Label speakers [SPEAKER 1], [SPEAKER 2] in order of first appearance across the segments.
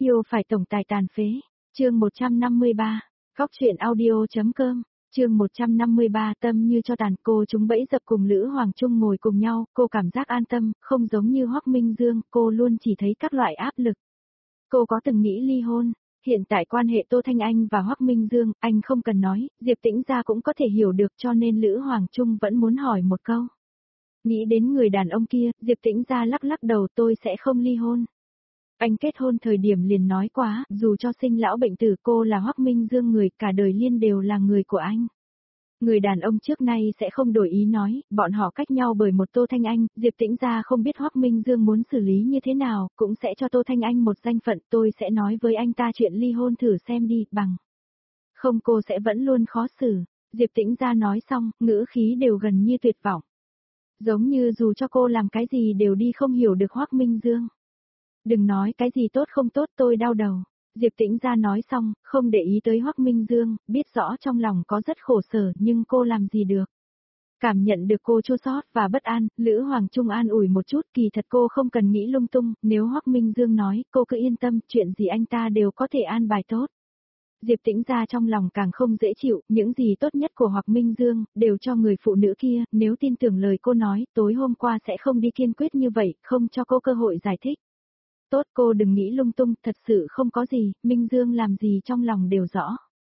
[SPEAKER 1] Yêu phải tổng tài tàn phế. Chương 153. Góc truyện audio.com. Chương 153 tâm như cho tàn. Cô chúng bẫy dập cùng Lữ Hoàng Trung ngồi cùng nhau, cô cảm giác an tâm, không giống như Hoắc Minh Dương, cô luôn chỉ thấy các loại áp lực. Cô có từng nghĩ ly hôn. Hiện tại quan hệ Tô Thanh Anh và Hoắc Minh Dương, anh không cần nói, Diệp Tĩnh Gia cũng có thể hiểu được, cho nên Lữ Hoàng Trung vẫn muốn hỏi một câu. Nghĩ đến người đàn ông kia, Diệp Tĩnh Gia lắc lắc đầu, tôi sẽ không ly hôn. Anh kết hôn thời điểm liền nói quá, dù cho sinh lão bệnh tử, cô là Hoắc Minh Dương, người cả đời liên đều là người của anh. Người đàn ông trước nay sẽ không đổi ý nói, bọn họ cách nhau bởi một Tô Thanh Anh, Diệp Tĩnh Gia không biết Hoắc Minh Dương muốn xử lý như thế nào, cũng sẽ cho Tô Thanh Anh một danh phận, tôi sẽ nói với anh ta chuyện ly hôn thử xem đi, bằng. Không, cô sẽ vẫn luôn khó xử. Diệp Tĩnh Gia nói xong, ngữ khí đều gần như tuyệt vọng. Giống như dù cho cô làm cái gì đều đi không hiểu được Hoắc Minh Dương. Đừng nói cái gì tốt không tốt, tôi đau đầu. Diệp Tĩnh Gia nói xong, không để ý tới Hoắc Minh Dương, biết rõ trong lòng có rất khổ sở nhưng cô làm gì được. Cảm nhận được cô chua xót và bất an, Lữ Hoàng Trung an ủi một chút, kỳ thật cô không cần nghĩ lung tung, nếu Hoắc Minh Dương nói, cô cứ yên tâm, chuyện gì anh ta đều có thể an bài tốt. Diệp Tĩnh Gia trong lòng càng không dễ chịu, những gì tốt nhất của Hoắc Minh Dương, đều cho người phụ nữ kia, nếu tin tưởng lời cô nói, tối hôm qua sẽ không đi kiên quyết như vậy, không cho cô cơ hội giải thích. Tốt, cô đừng nghĩ lung tung, thật sự không có gì, Minh Dương làm gì trong lòng đều rõ.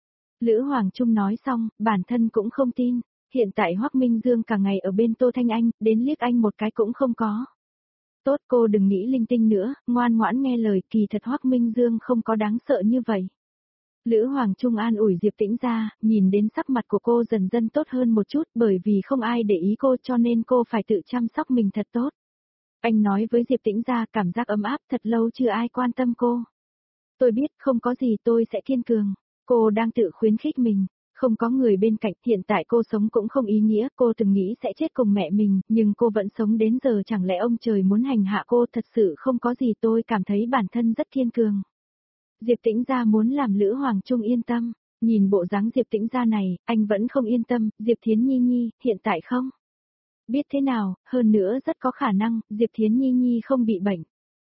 [SPEAKER 1] Lữ Hoàng Trung nói xong, bản thân cũng không tin, hiện tại Hoắc Minh Dương cả ngày ở bên Tô Thanh Anh, đến liếc anh một cái cũng không có. Tốt, cô đừng nghĩ linh tinh nữa, ngoan ngoãn nghe lời, kỳ thật Hoắc Minh Dương không có đáng sợ như vậy. Lữ Hoàng Trung an ủi Diệp Tĩnh Gia, nhìn đến sắc mặt của cô dần dần tốt hơn một chút, bởi vì không ai để ý cô cho nên cô phải tự chăm sóc mình thật tốt. Anh nói với Diệp Tĩnh Gia, cảm giác ấm áp, thật lâu chưa ai quan tâm cô. Tôi biết không có gì, tôi sẽ kiên cường. Cô đang tự khuyến khích mình. Không có người bên cạnh, hiện tại cô sống cũng không ý nghĩa, cô từng nghĩ sẽ chết cùng mẹ mình, nhưng cô vẫn sống đến giờ, chẳng lẽ ông trời muốn hành hạ cô, thật sự không có gì, tôi cảm thấy bản thân rất kiên cường. Diệp Tĩnh Gia muốn làm Lữ Hoàng Trung yên tâm, nhìn bộ dáng Diệp Tĩnh Gia này, anh vẫn không yên tâm, Diệp Thiến Nhi, hiện tại không? Biết thế nào, hơn nữa rất có khả năng, Diệp Thiến Nhi không bị bệnh.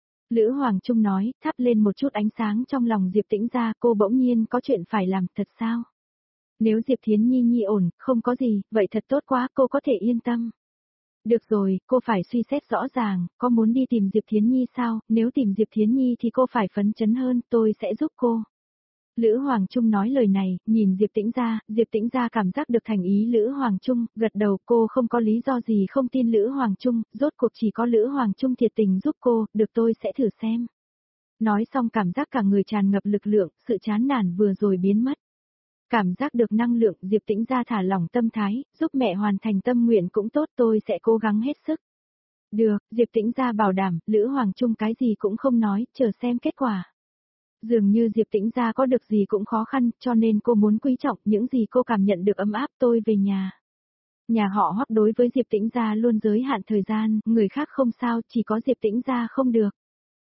[SPEAKER 1] Lữ Hoàng Trung nói, thắp lên một chút ánh sáng trong lòng Diệp Tĩnh Gia, cô bỗng nhiên có chuyện phải làm, thật sao? Nếu Diệp Thiến Nhi ổn, không có gì, vậy thật tốt quá, cô có thể yên tâm. Được rồi, cô phải suy xét rõ ràng, có muốn đi tìm Diệp Thiến Nhi sao, nếu tìm Diệp Thiến Nhi thì cô phải phấn chấn hơn, tôi sẽ giúp cô. Lữ Hoàng Trung nói lời này, nhìn Diệp Tĩnh Gia cảm giác được thành ý Lữ Hoàng Trung, gật đầu, cô không có lý do gì không tin Lữ Hoàng Trung, rốt cuộc chỉ có Lữ Hoàng Trung thiệt tình giúp cô, được tôi sẽ thử xem. Nói xong cảm giác cả người tràn ngập lực lượng, sự chán nản vừa rồi biến mất. Cảm giác được năng lượng, Diệp Tĩnh Gia thả lỏng tâm thái, giúp mẹ hoàn thành tâm nguyện cũng tốt, tôi sẽ cố gắng hết sức. Được, Diệp Tĩnh Gia bảo đảm, Lữ Hoàng Trung cái gì cũng không nói, chờ xem kết quả. Dường như Diệp Tĩnh Gia có được gì cũng khó khăn, cho nên cô muốn quý trọng những gì cô cảm nhận được ấm áp. Tôi về nhà. Nhà họ Hoắc đối với Diệp Tĩnh Gia luôn giới hạn thời gian, người khác không sao, chỉ có Diệp Tĩnh Gia không được.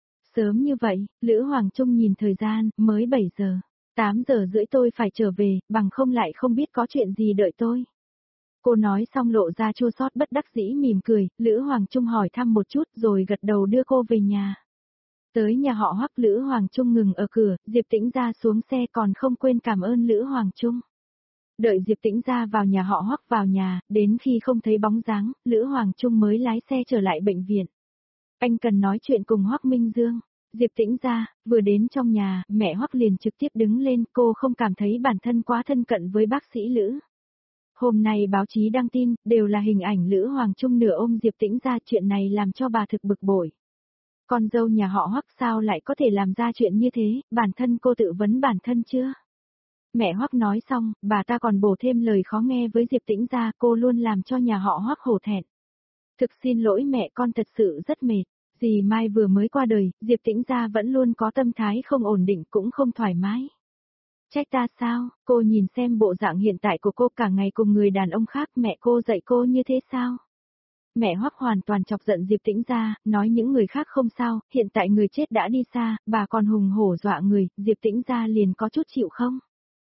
[SPEAKER 1] Sớm như vậy, Lữ Hoàng Trung nhìn thời gian, mới 7 giờ. 8 giờ rưỡi tôi phải trở về, bằng không lại không biết có chuyện gì đợi tôi. Cô nói xong lộ ra chua xót bất đắc dĩ mỉm cười, Lữ Hoàng Trung hỏi thăm một chút rồi gật đầu đưa cô về nhà. Tới nhà họ Hoắc, Lữ Hoàng Trung ngừng ở cửa, Diệp Tĩnh Gia xuống xe còn không quên cảm ơn Lữ Hoàng Trung. Đợi Diệp Tĩnh Gia vào nhà họ Hoắc vào nhà, đến khi không thấy bóng dáng, Lữ Hoàng Trung mới lái xe trở lại bệnh viện. Anh cần nói chuyện cùng Hoắc Minh Dương. Diệp Tĩnh Gia, vừa đến trong nhà, mẹ Hoắc liền trực tiếp đứng lên, cô không cảm thấy bản thân quá thân cận với bác sĩ Lữ. Hôm nay báo chí đăng tin, đều là hình ảnh Lữ Hoàng Trung nửa ôm Diệp Tĩnh Gia, chuyện này làm cho bà thực bực bội. Con dâu nhà họ Hoắc sao lại có thể làm ra chuyện như thế, bản thân cô tự vấn bản thân chưa? Mẹ Hoắc nói xong, bà ta còn bổ thêm lời khó nghe với Diệp Tĩnh Gia, cô luôn làm cho nhà họ Hoắc hổ thẹn. Thực xin lỗi mẹ, con thật sự rất mệt. Dì Mai vừa mới qua đời, Diệp Tĩnh Gia vẫn luôn có tâm thái không ổn định cũng không thoải mái. Trách ta sao, cô nhìn xem bộ dạng hiện tại của cô cả ngày cùng người đàn ông khác, mẹ cô dạy cô như thế sao? Mẹ Hoắc hoàn toàn chọc giận Diệp Tĩnh Gia, nói những người khác không sao, hiện tại người chết đã đi xa, bà còn hùng hổ dọa người, Diệp Tĩnh Gia liền có chút chịu không?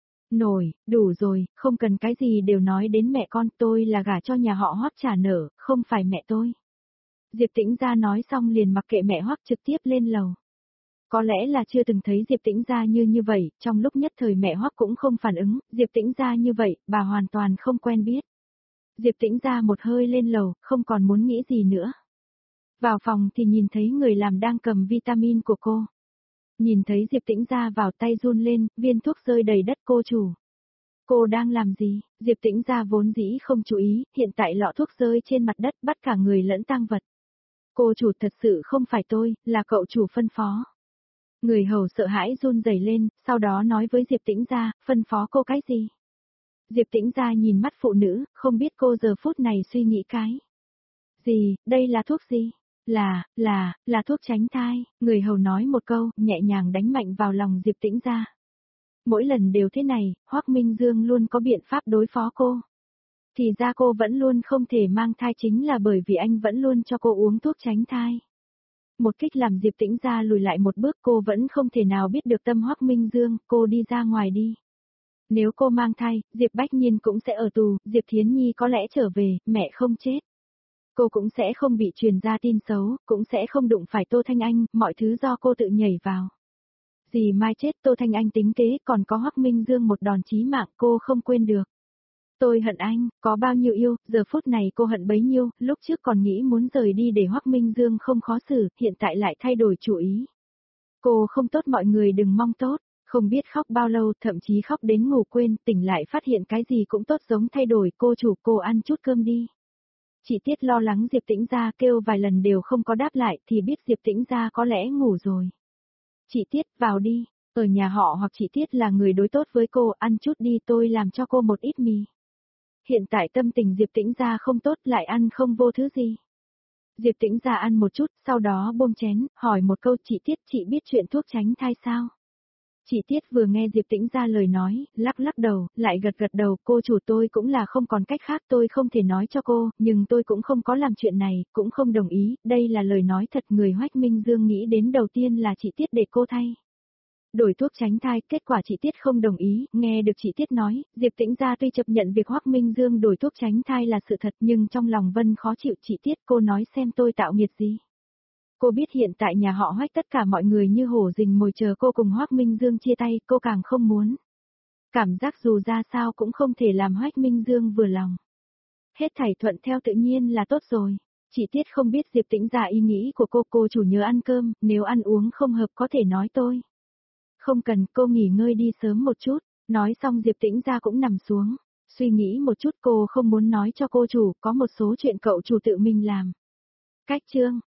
[SPEAKER 1] Nổi, đủ rồi, không cần cái gì đều nói đến mẹ con, tôi là gả cho nhà họ Hoắc trả nợ, không phải mẹ tôi. Diệp Tĩnh Gia nói xong liền mặc kệ mẹ Hoắc trực tiếp lên lầu. Có lẽ là chưa từng thấy Diệp Tĩnh Gia như vậy, trong lúc nhất thời mẹ Hoắc cũng không phản ứng, Diệp Tĩnh Gia như vậy, bà hoàn toàn không quen biết. Diệp Tĩnh Gia một hơi lên lầu, không còn muốn nghĩ gì nữa. Vào phòng thì nhìn thấy người làm đang cầm vitamin của cô. Nhìn thấy Diệp Tĩnh Gia vào tay run lên, viên thuốc rơi đầy đất cô chủ. Cô đang làm gì? Diệp Tĩnh Gia vốn dĩ không chú ý, hiện tại lọ thuốc rơi trên mặt đất bắt cả người lẫn tang vật. Cô chủ thật sự không phải tôi, là cậu chủ phân phó. Người hầu sợ hãi run rẩy lên, sau đó nói với Diệp Tĩnh Gia, phân phó cô cái gì? Diệp Tĩnh Gia nhìn mắt phụ nữ, không biết cô giờ phút này suy nghĩ cái gì, đây là thuốc gì? Là thuốc tránh thai, người hầu nói một câu, nhẹ nhàng đánh mạnh vào lòng Diệp Tĩnh Gia. Mỗi lần đều thế này, Hoắc Minh Dương luôn có biện pháp đối phó cô. Thì ra cô vẫn luôn không thể mang thai chính là bởi vì anh vẫn luôn cho cô uống thuốc tránh thai. Một kích làm Diệp Tĩnh Gia lùi lại một bước, cô vẫn không thể nào biết được tâm Hoắc Minh Dương, cô đi ra ngoài đi. Nếu cô mang thai, Diệp Bách Nhiên cũng sẽ ở tù, Diệp Thiến Nhi có lẽ trở về, mẹ không chết. Cô cũng sẽ không bị truyền ra tin xấu, cũng sẽ không đụng phải Tô Thanh Anh, mọi thứ do cô tự nhảy vào. Dì Mai chết Tô Thanh Anh tính kế, còn có Hoắc Minh Dương một đòn chí mạng cô không quên được. Tôi hận anh, có bao nhiêu yêu, giờ phút này cô hận bấy nhiêu, lúc trước còn nghĩ muốn rời đi để Hoắc Minh Dương không khó xử, hiện tại lại thay đổi chủ ý. Cô không tốt mọi người đừng mong tốt, không biết khóc bao lâu, thậm chí khóc đến ngủ quên, tỉnh lại phát hiện cái gì cũng tốt giống thay đổi, cô chủ cô ăn chút cơm đi. Chị Tiết lo lắng Diệp Tĩnh Gia kêu vài lần đều không có đáp lại thì biết Diệp Tĩnh Gia có lẽ ngủ rồi. Chị Tiết vào đi, ở nhà họ hoặc chị Tiết là người đối tốt với cô, ăn chút đi tôi làm cho cô một ít mì. Hiện tại tâm tình Diệp Tĩnh Gia không tốt lại ăn không vô thứ gì. Diệp Tĩnh Gia ăn một chút, sau đó buông chén, hỏi một câu chị Tiết chị biết chuyện thuốc tránh thai sao? Chị Tiết vừa nghe Diệp Tĩnh Gia lời nói, lắc lắc đầu, lại gật gật đầu, cô chủ tôi cũng là không còn cách khác tôi không thể nói cho cô, nhưng tôi cũng không có làm chuyện này, cũng không đồng ý, đây là lời nói thật người Hoắc Minh Dương nghĩ đến đầu tiên là chị Tiết để cô thay. Đổi thuốc tránh thai, kết quả chị Tiết không đồng ý, nghe được chị Tiết nói, Diệp Tĩnh Gia tuy chấp nhận việc Hoắc Minh Dương đổi thuốc tránh thai là sự thật nhưng trong lòng Vân khó chịu chị Tiết cô nói xem tôi tạo nghiệt gì. Cô biết hiện tại nhà họ Hoắc tất cả mọi người như hổ rình mồi chờ cô cùng Hoắc Minh Dương chia tay, cô càng không muốn. Cảm giác dù ra sao cũng không thể làm Hoắc Minh Dương vừa lòng. Hết thảy thuận theo tự nhiên là tốt rồi. Chị Tiết không biết Diệp Tĩnh Gia ý nghĩ của cô chủ nhớ ăn cơm, nếu ăn uống không hợp có thể nói tôi. Không cần, cô nghỉ ngơi đi sớm một chút, nói xong Diệp Tĩnh Gia cũng nằm xuống. Suy nghĩ một chút cô không muốn nói cho cô chủ, có một số chuyện cậu chủ tự mình làm. Cách chương